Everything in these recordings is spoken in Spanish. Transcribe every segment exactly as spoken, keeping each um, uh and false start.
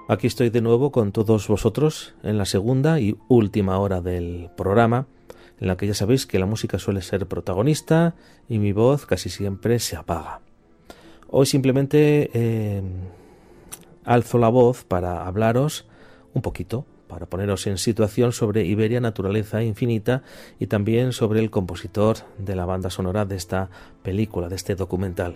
Aquí estoy de nuevo con todos vosotros en la segunda y última hora del programa, en la que ya sabéis que la música suele ser protagonista y mi voz casi siempre se apaga. Hoy simplemente eh, alzo la voz para hablaros un poquito, para poneros en situación sobre Iberia, Naturaleza Infinita y también sobre el compositor de la banda sonora de esta película, de este documental.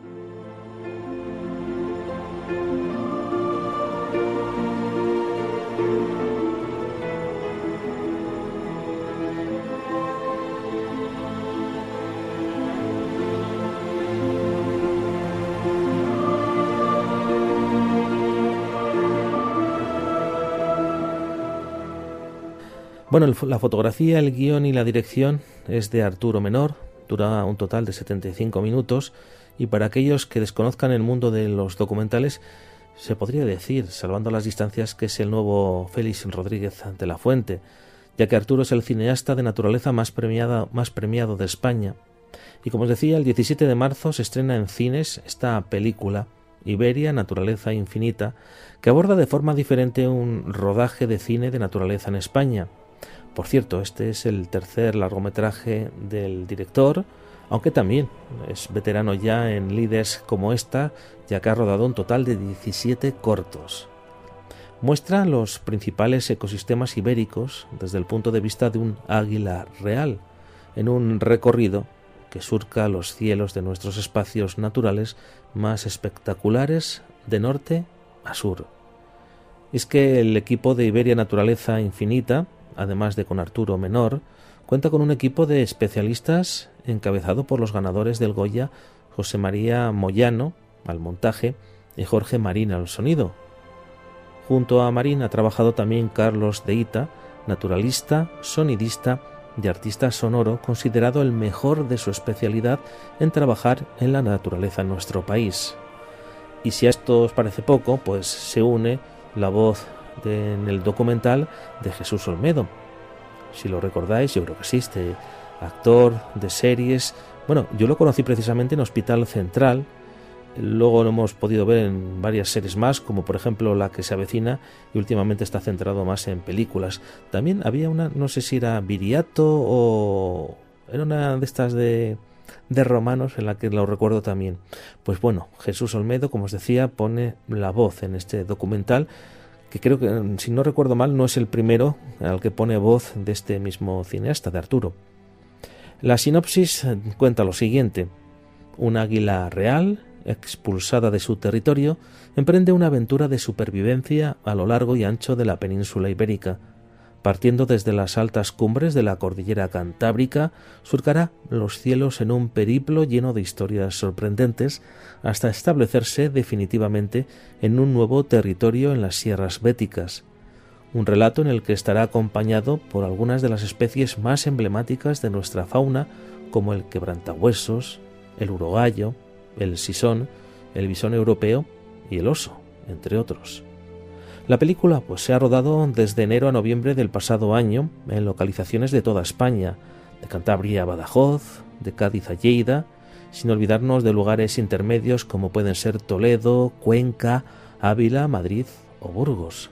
Bueno, la fotografía, el guión y la dirección es de Arturo Menor, dura un total de setenta y cinco minutos y para aquellos que desconozcan el mundo de los documentales se podría decir, salvando las distancias, que es el nuevo Félix Rodríguez de la Fuente, ya que Arturo es el cineasta de naturaleza más, premiada, más premiado de España. Y como os decía, el diecisiete de marzo se estrena en cines esta película, Iberia, Naturaleza Infinita, que aborda de forma diferente un rodaje de cine de naturaleza en España. Por cierto, este es el tercer largometraje del director, aunque también es veterano ya en lides como esta, ya que ha rodado un total de diecisiete cortos. Muestra los principales ecosistemas ibéricos desde el punto de vista de un águila real, en un recorrido que surca los cielos de nuestros espacios naturales más espectaculares de norte a sur. Es que el equipo de Iberia Naturaleza Infinita, además de con Arturo Menor, cuenta con un equipo de especialistas encabezado por los ganadores del Goya José María Moyano al montaje y Jorge Marín al sonido. Junto a Marín ha trabajado también Carlos de Ita, naturalista, sonidista y artista sonoro, considerado el mejor de su especialidad en trabajar en la naturaleza en nuestro país. Y si a esto os parece poco, pues se une la voz de, en el documental de Jesús Olmedo. Si lo recordáis, yo creo que sí, este actor de series. Bueno, yo lo conocí precisamente en Hospital Central, luego lo hemos podido ver en varias series más, como por ejemplo La que se avecina, y últimamente está centrado más en películas. También había una, no sé si era Viriato o era una de estas de, de romanos en la que lo recuerdo también. Pues bueno, Jesús Olmedo, como os decía, pone la voz en este documental, que creo que, si no recuerdo mal, no es el primero al que pone voz de este mismo cineasta, de Arturo. La sinopsis cuenta lo siguiente: un águila real, expulsada de su territorio, emprende una aventura de supervivencia a lo largo y ancho de la península ibérica. Partiendo desde las altas cumbres de la cordillera cantábrica, surcará los cielos en un periplo lleno de historias sorprendentes hasta establecerse definitivamente en un nuevo territorio en las sierras béticas. Un relato en el que estará acompañado por algunas de las especies más emblemáticas de nuestra fauna, como el quebrantahuesos, el urogallo, el sisón, el bisón europeo y el oso, entre otros. La película pues se ha rodado desde enero a noviembre del pasado año en localizaciones de toda España, de Cantabria a Badajoz, de Cádiz a Lleida, sin olvidarnos de lugares intermedios como pueden ser Toledo, Cuenca, Ávila, Madrid o Burgos.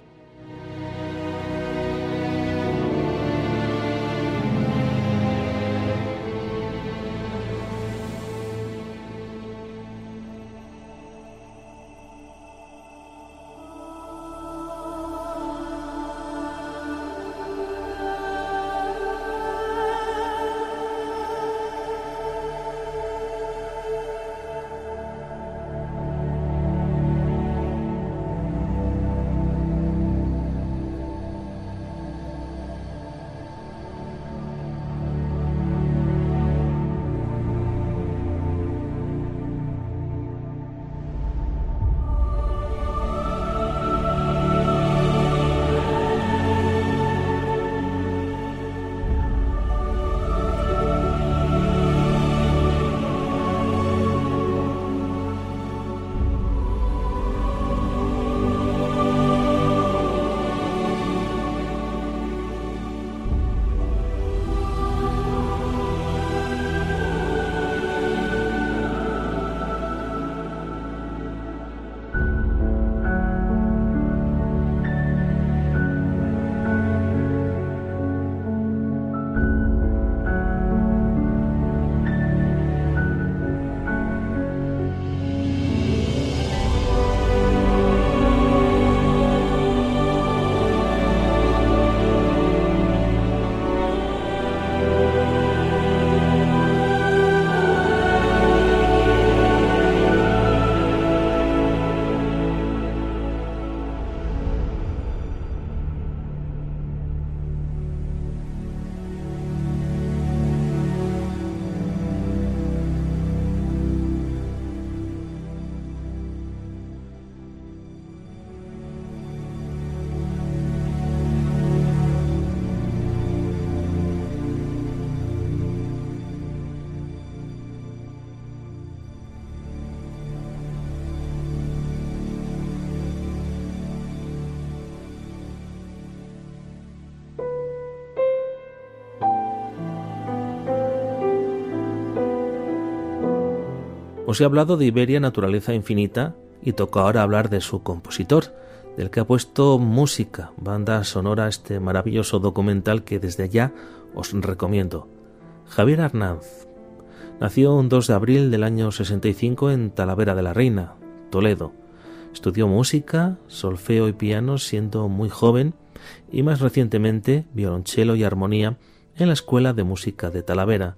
Os he hablado de Iberia Naturaleza Infinita y toca ahora hablar de su compositor, del que ha puesto música, banda sonora a este maravilloso documental que desde ya os recomiendo. Javier Arnaz nació un dos de abril del año sesenta y cinco en Talavera de la Reina, Toledo. Estudió música, solfeo y piano siendo muy joven y más recientemente violonchelo y armonía en la Escuela de Música de Talavera.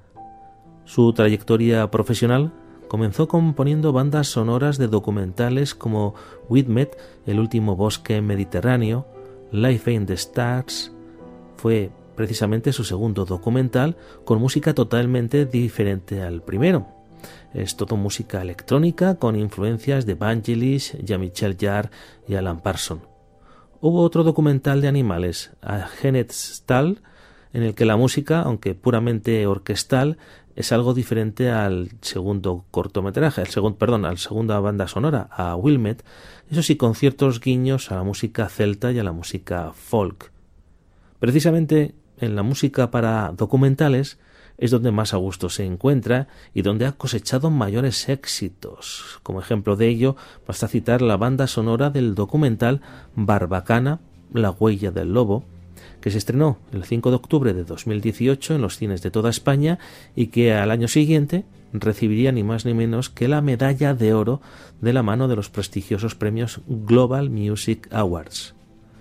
Su trayectoria profesional comenzó componiendo bandas sonoras de documentales como Whitmet, El último bosque mediterráneo, Life in the Stars. Fue precisamente su segundo documental con música totalmente diferente al primero. Es todo música electrónica con influencias de Vangelis, Jean-Michel Jarre y Alan Parsons. Hubo otro documental de animales, A Genet Stall, en el que la música, aunque puramente orquestal, es algo diferente al segundo cortometraje, al segundo, perdón, al segunda banda sonora, a Wilmette, eso sí, con ciertos guiños a la música celta y a la música folk. Precisamente en la música para documentales es donde más a gusto se encuentra y donde ha cosechado mayores éxitos. Como ejemplo de ello, basta citar la banda sonora del documental Barbacana, La huella del lobo, que se estrenó el cinco de octubre de dos mil dieciocho en los cines de toda España y que al año siguiente recibiría ni más ni menos que la medalla de oro de la mano de los prestigiosos premios Global Music Awards.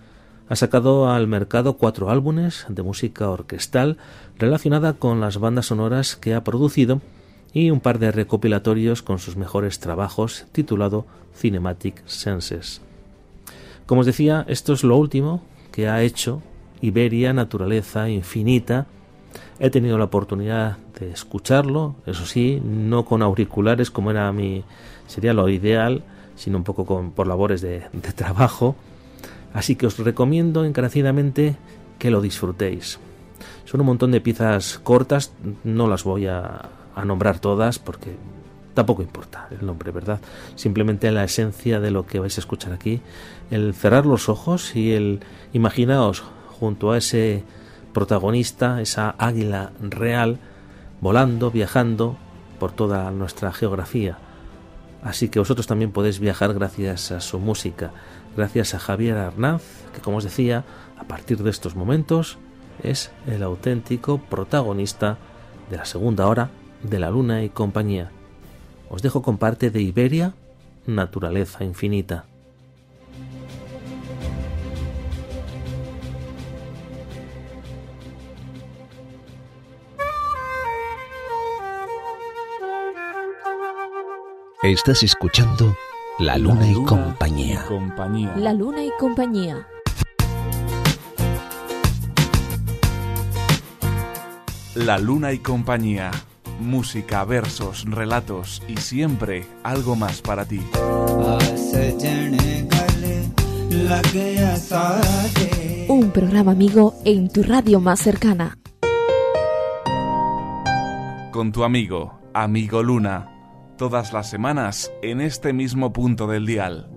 Ha sacado al mercado cuatro álbumes de música orquestal relacionada con las bandas sonoras que ha producido y un par de recopilatorios con sus mejores trabajos titulado Cinematic Senses. Como os decía, esto es lo último que ha hecho Iberia Naturaleza Infinita. He tenido la oportunidad de escucharlo, eso sí, no con auriculares como era mi sería lo ideal, sino un poco con, por labores de, de trabajo. Así que os recomiendo encarecidamente que lo disfrutéis. Son un montón de piezas cortas, no las voy a, a nombrar todas porque tampoco importa el nombre, ¿verdad? Simplemente la esencia de lo que vais a escuchar aquí, el cerrar los ojos y el imaginaos junto a ese protagonista, esa águila real, volando, viajando por toda nuestra geografía. Así que vosotros también podéis viajar gracias a su música, gracias a Javier Arnaz, que como os decía, a partir de estos momentos es el auténtico protagonista de la segunda hora de La Luna y Compañía. Os dejo con parte de Iberia, Naturaleza Infinita. Estás escuchando La Luna, La Luna y, compañía. y Compañía. La Luna y Compañía. La Luna y Compañía. Música, versos, relatos y siempre algo más para ti. Un programa amigo en tu radio más cercana. Con tu amigo, Amigo Luna. Todas las semanas en este mismo punto del dial.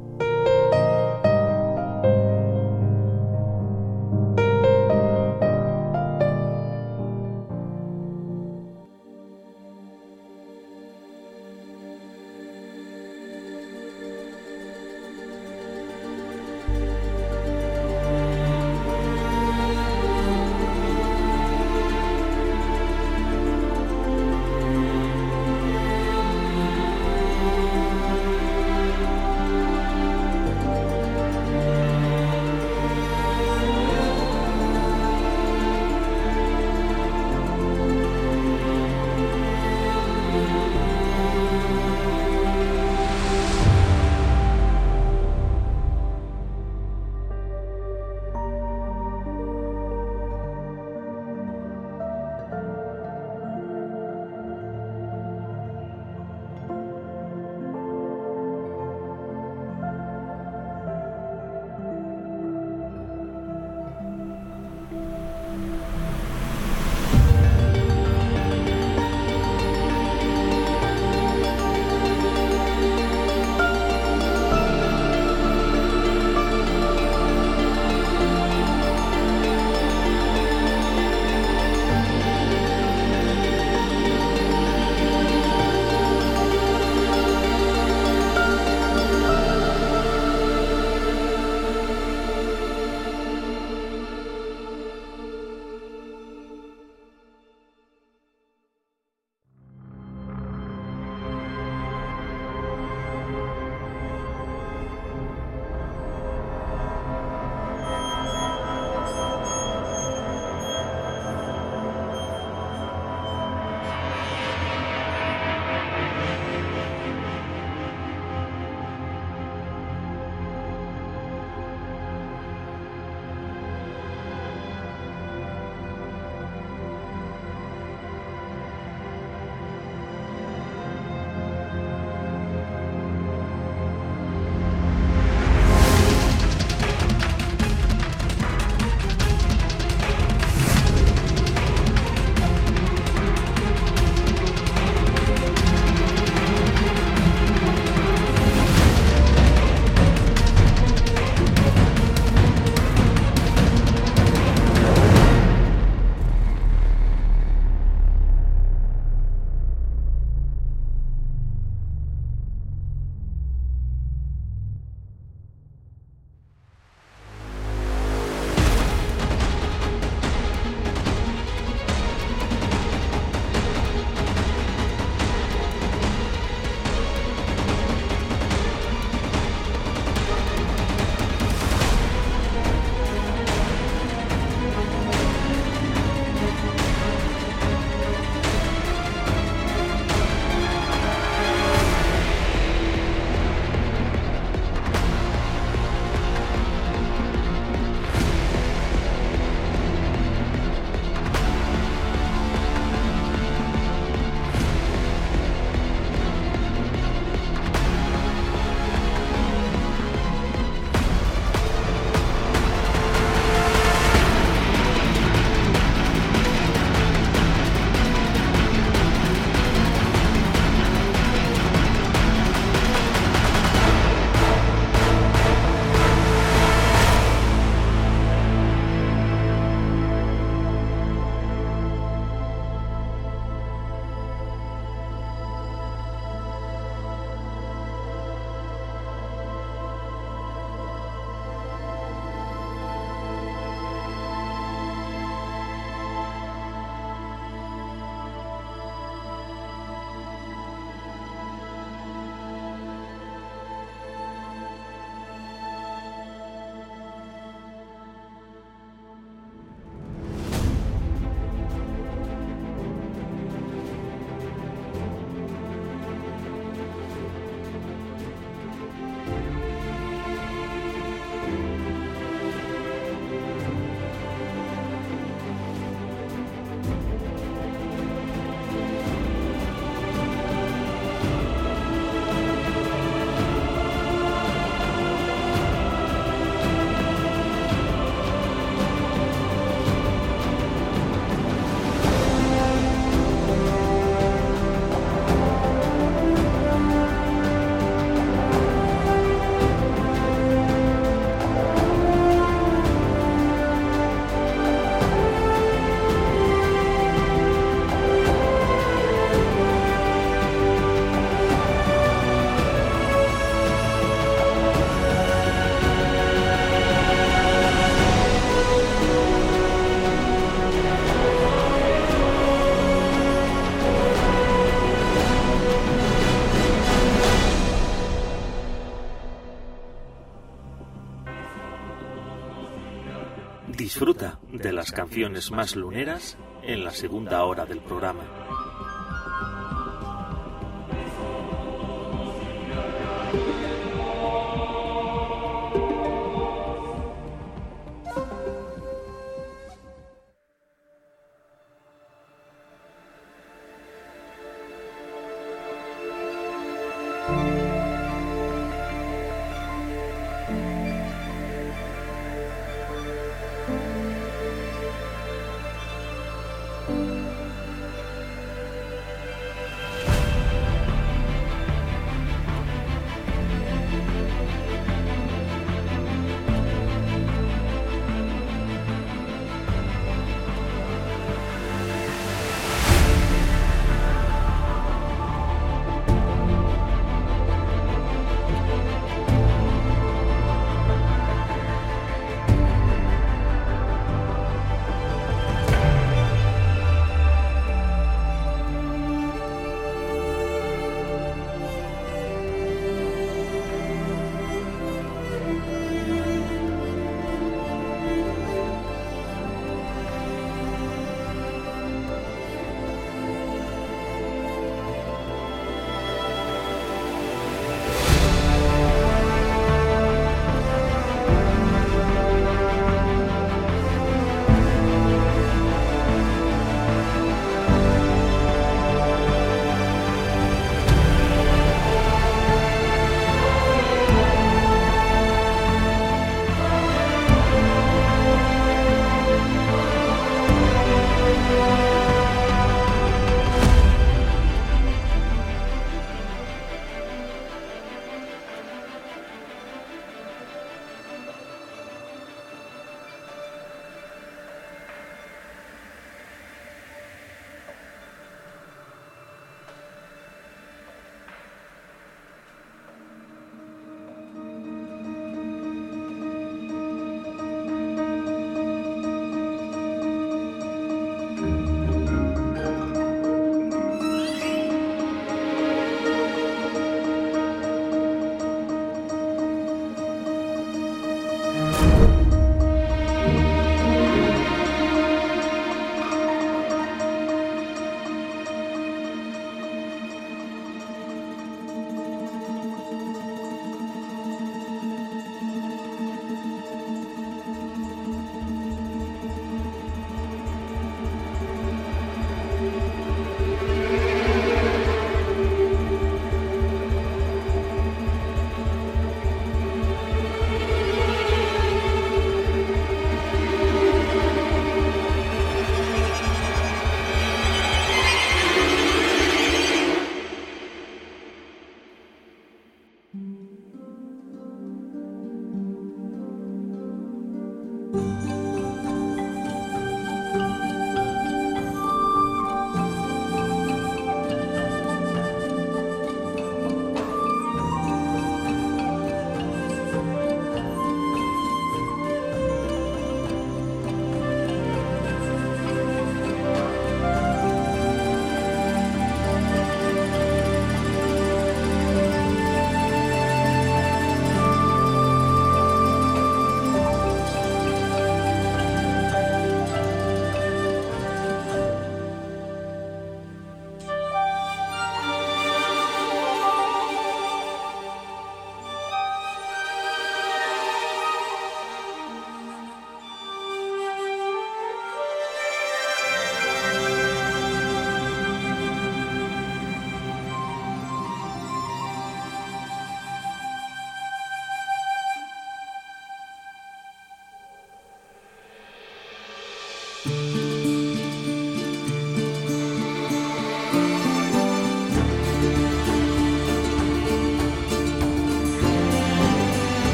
Disfruta de las canciones más luneras en la segunda hora del programa.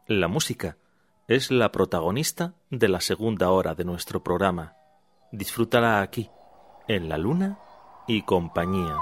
La música es la protagonista de la segunda hora de nuestro programa. Disfrútala aquí, en La Luna y Compañía.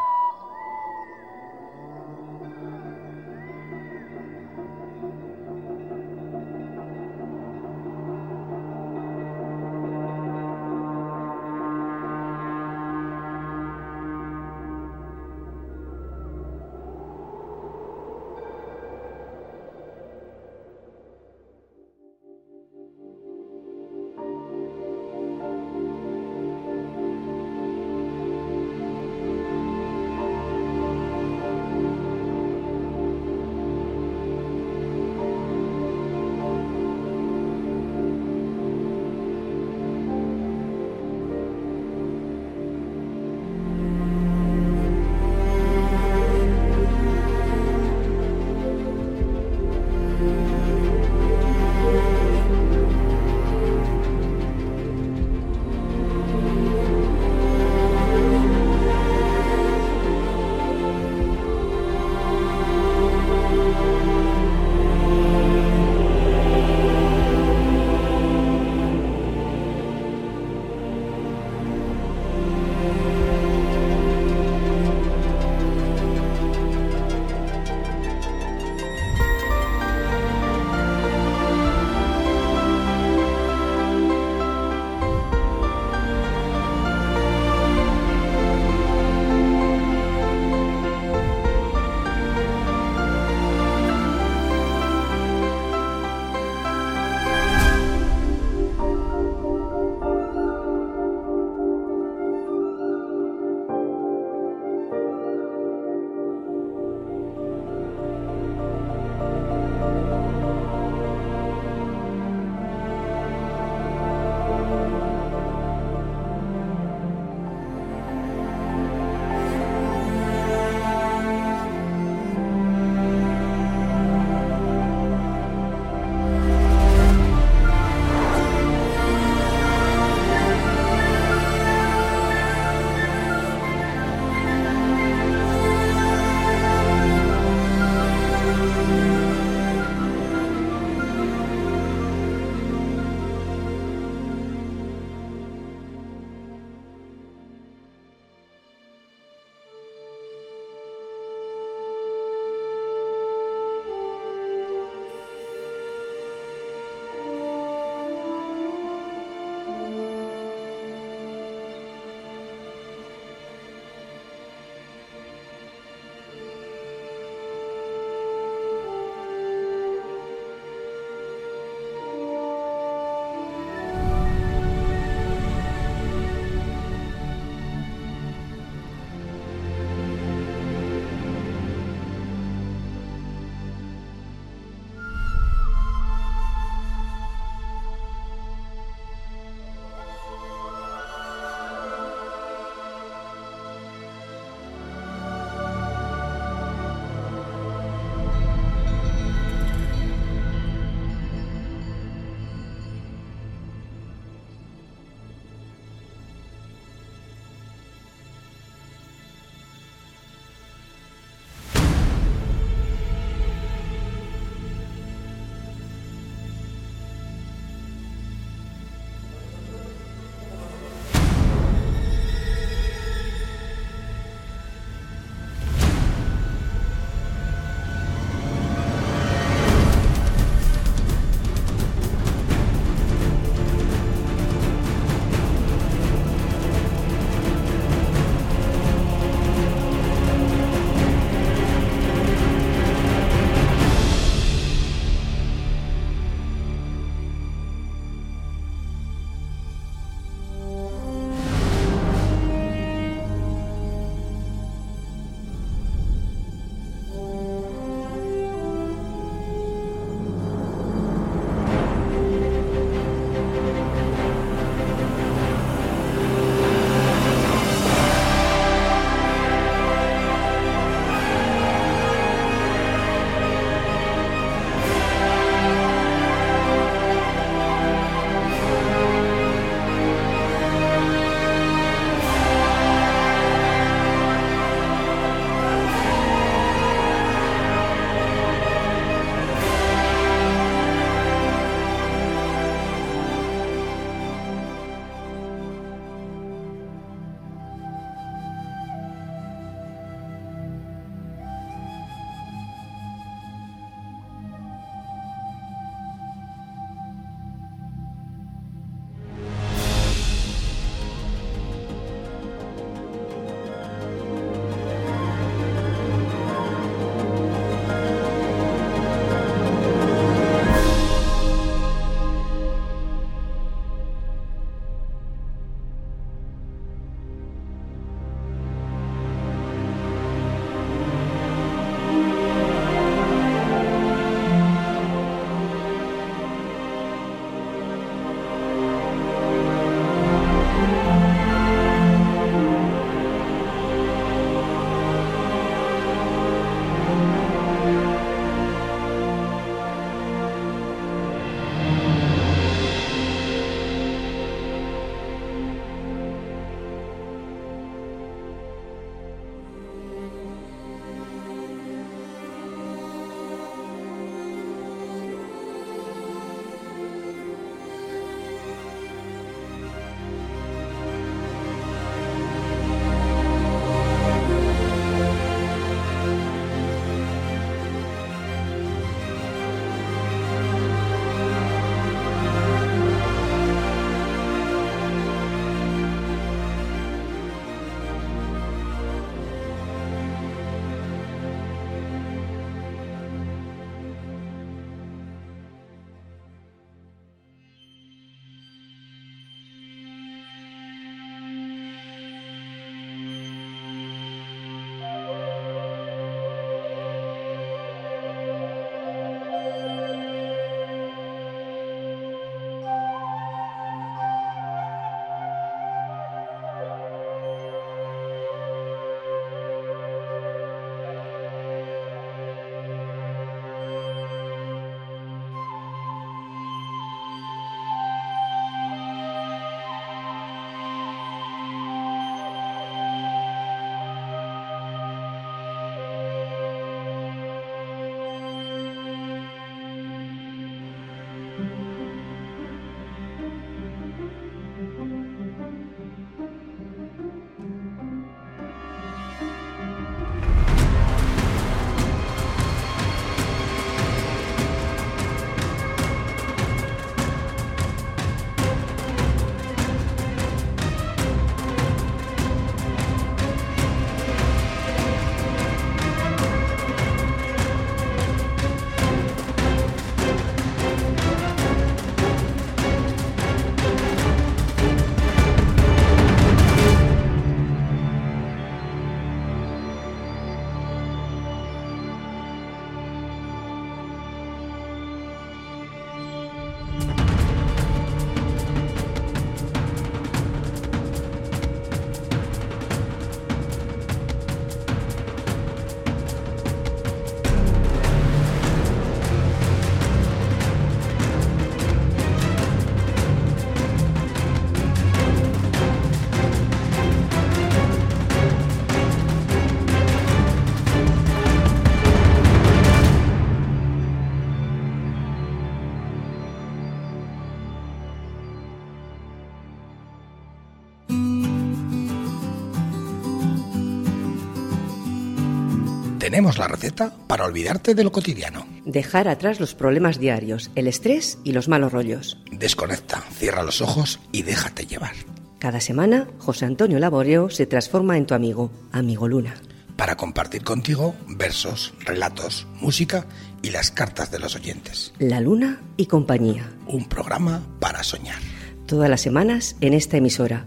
Tenemos la receta para olvidarte de lo cotidiano. Dejar atrás los problemas diarios, el estrés y los malos rollos. Desconecta, cierra los ojos y déjate llevar. Cada semana, José Antonio Laboreo se transforma en tu amigo, Amigo Luna. Para compartir contigo versos, relatos, música y las cartas de los oyentes. La Luna y compañía. Un programa para soñar. Todas las semanas en esta emisora.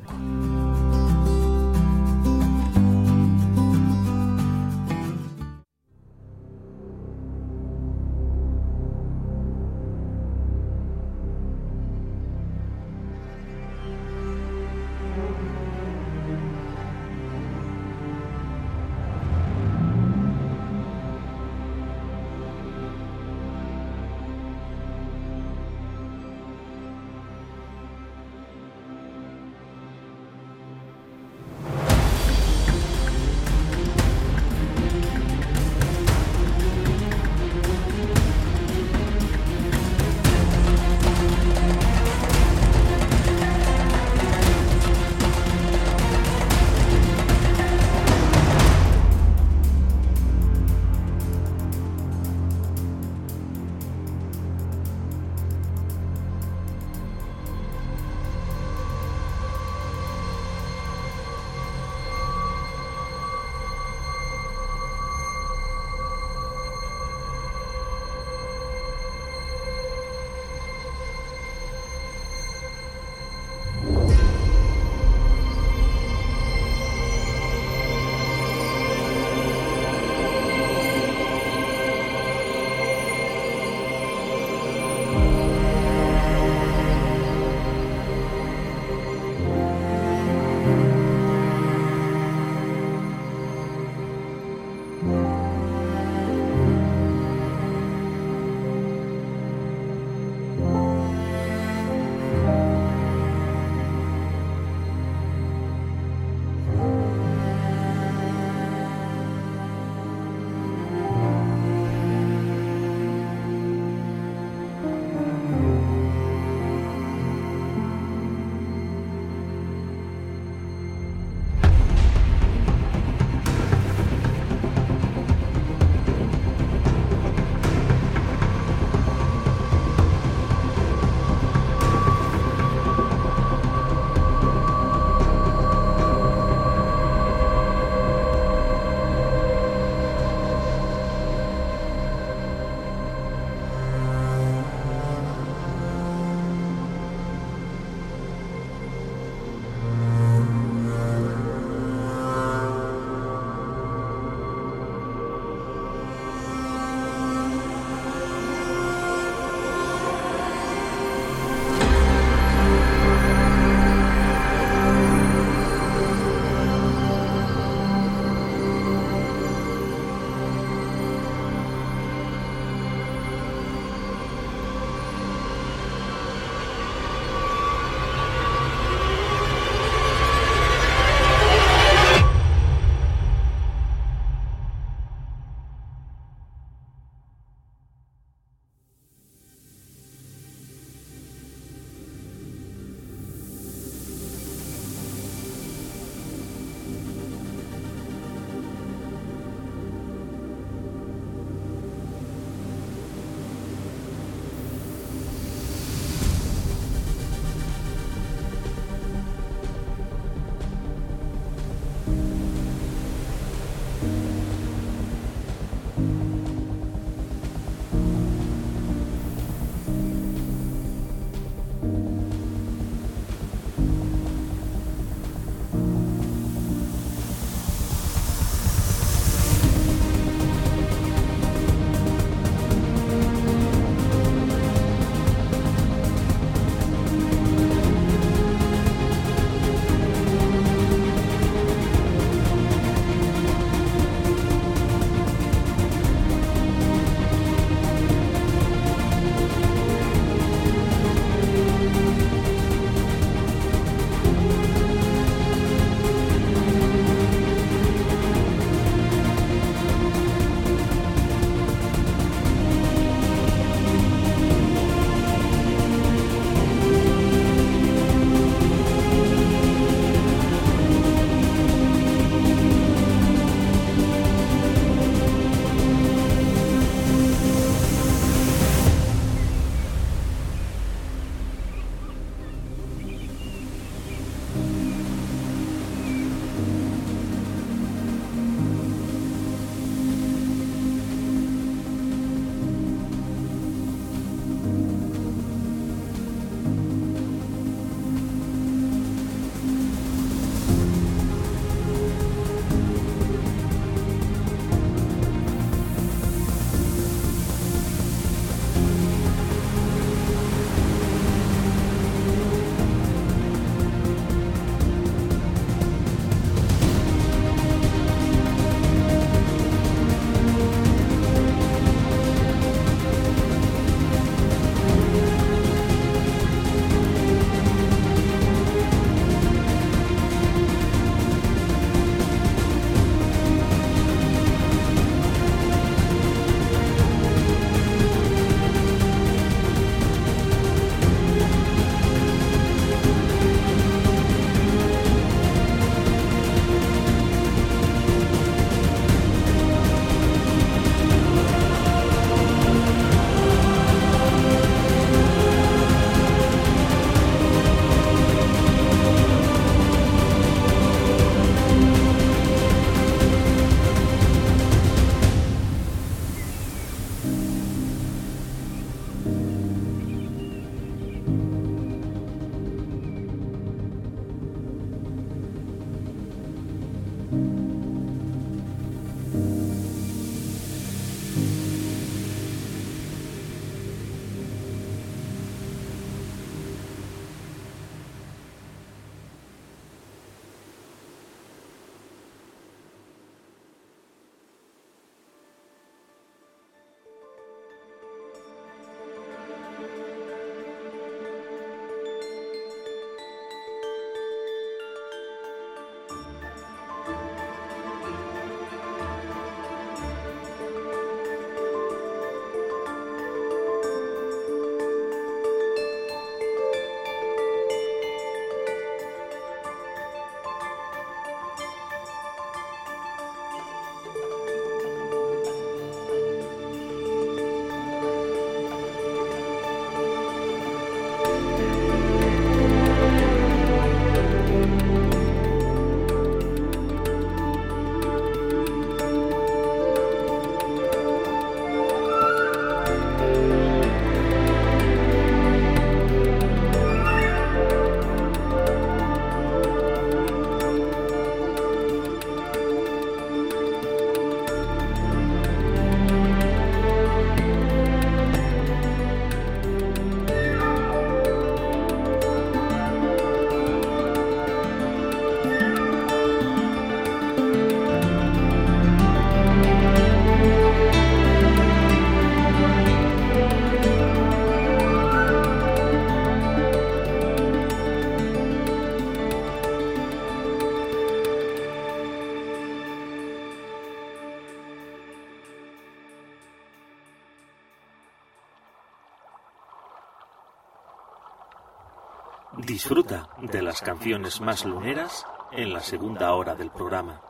Disfruta de las canciones más luneras en la segunda hora del programa.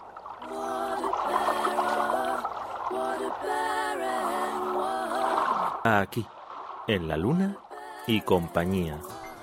Aquí, en La Luna y Compañía.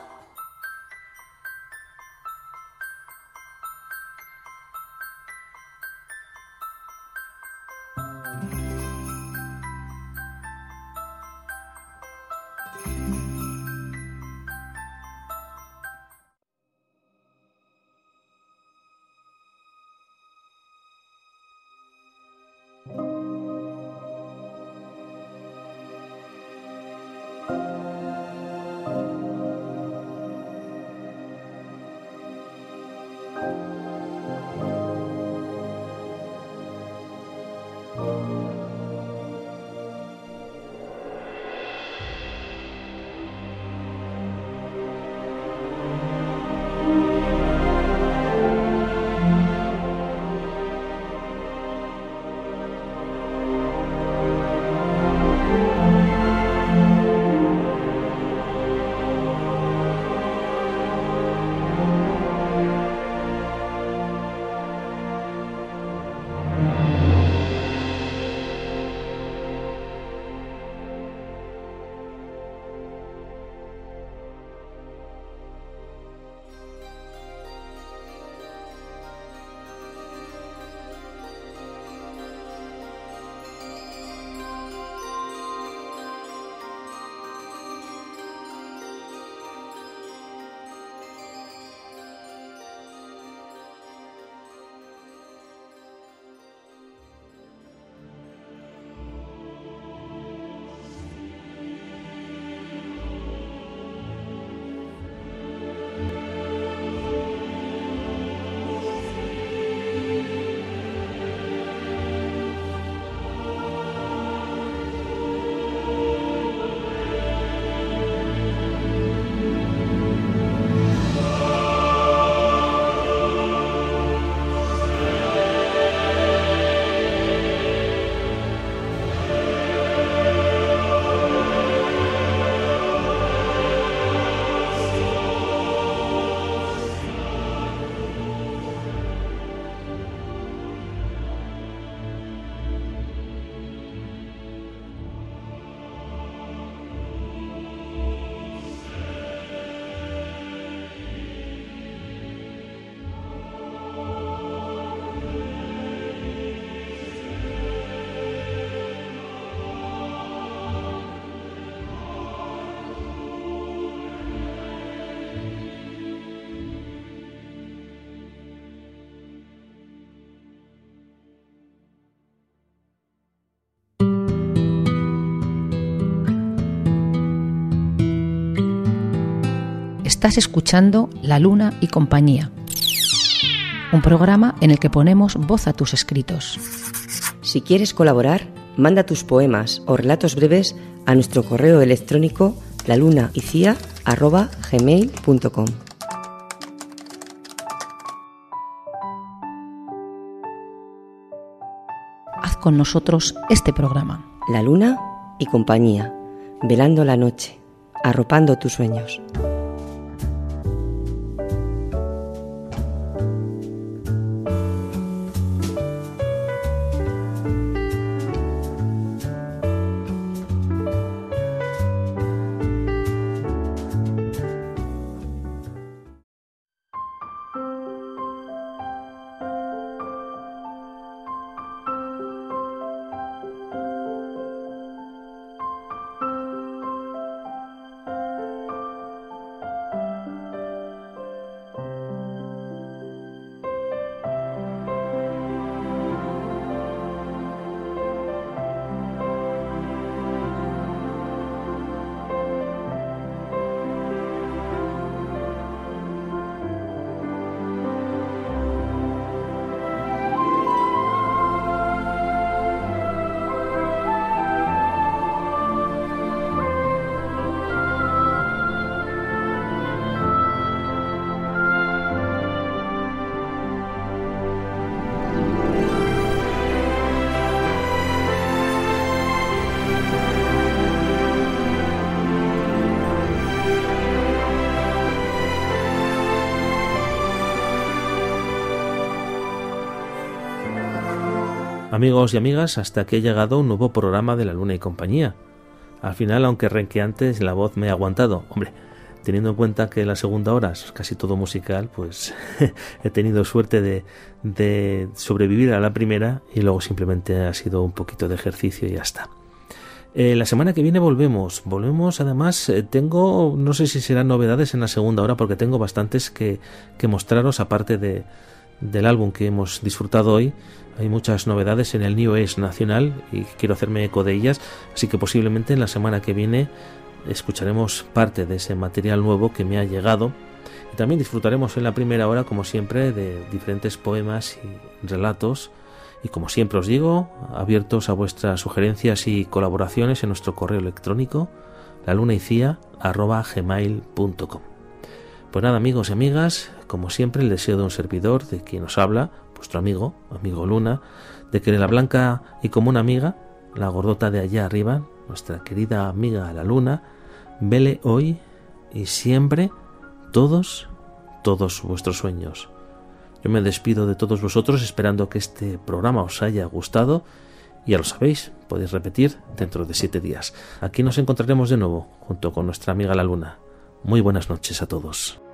Estás escuchando La Luna y Compañía, un programa en el que ponemos voz a tus escritos. Si quieres colaborar, manda tus poemas o relatos breves a nuestro correo electrónico lalunaicia arroba gmail punto com. Haz con nosotros este programa. La Luna y Compañía, velando la noche, arropando tus sueños. Amigos y amigas, hasta aquí ha llegado un nuevo programa de La Luna y Compañía. Al final, aunque renqueante, la voz me ha aguantado. Hombre, teniendo en cuenta que la segunda hora es casi todo musical, pues he tenido suerte de, de sobrevivir a la primera y luego simplemente ha sido un poquito de ejercicio y ya está. Eh, la semana que viene volvemos, volvemos además, eh, tengo, no sé si serán novedades en la segunda hora porque tengo bastantes que, que mostraros aparte de, del álbum que hemos disfrutado hoy. Hay muchas novedades en el New Age nacional y quiero hacerme eco de ellas, así que posiblemente en la semana que viene escucharemos parte de ese material nuevo que me ha llegado y también disfrutaremos en la primera hora, como siempre, de diferentes poemas y relatos y, como siempre os digo, abiertos a vuestras sugerencias y colaboraciones en nuestro correo electrónico lalunaicia arroba gmail punto com. Pues nada, amigos y amigas, como siempre, el deseo de un servidor, de quien os habla, vuestro amigo, amigo Luna, de que la blanca y común amiga, la gordota de allá arriba, nuestra querida amiga la Luna, vele hoy y siempre todos, todos vuestros sueños. Yo me despido de todos vosotros esperando que este programa os haya gustado. Ya lo sabéis, podéis repetir dentro de siete días. Aquí nos encontraremos de nuevo junto con nuestra amiga la Luna. Muy buenas noches a todos.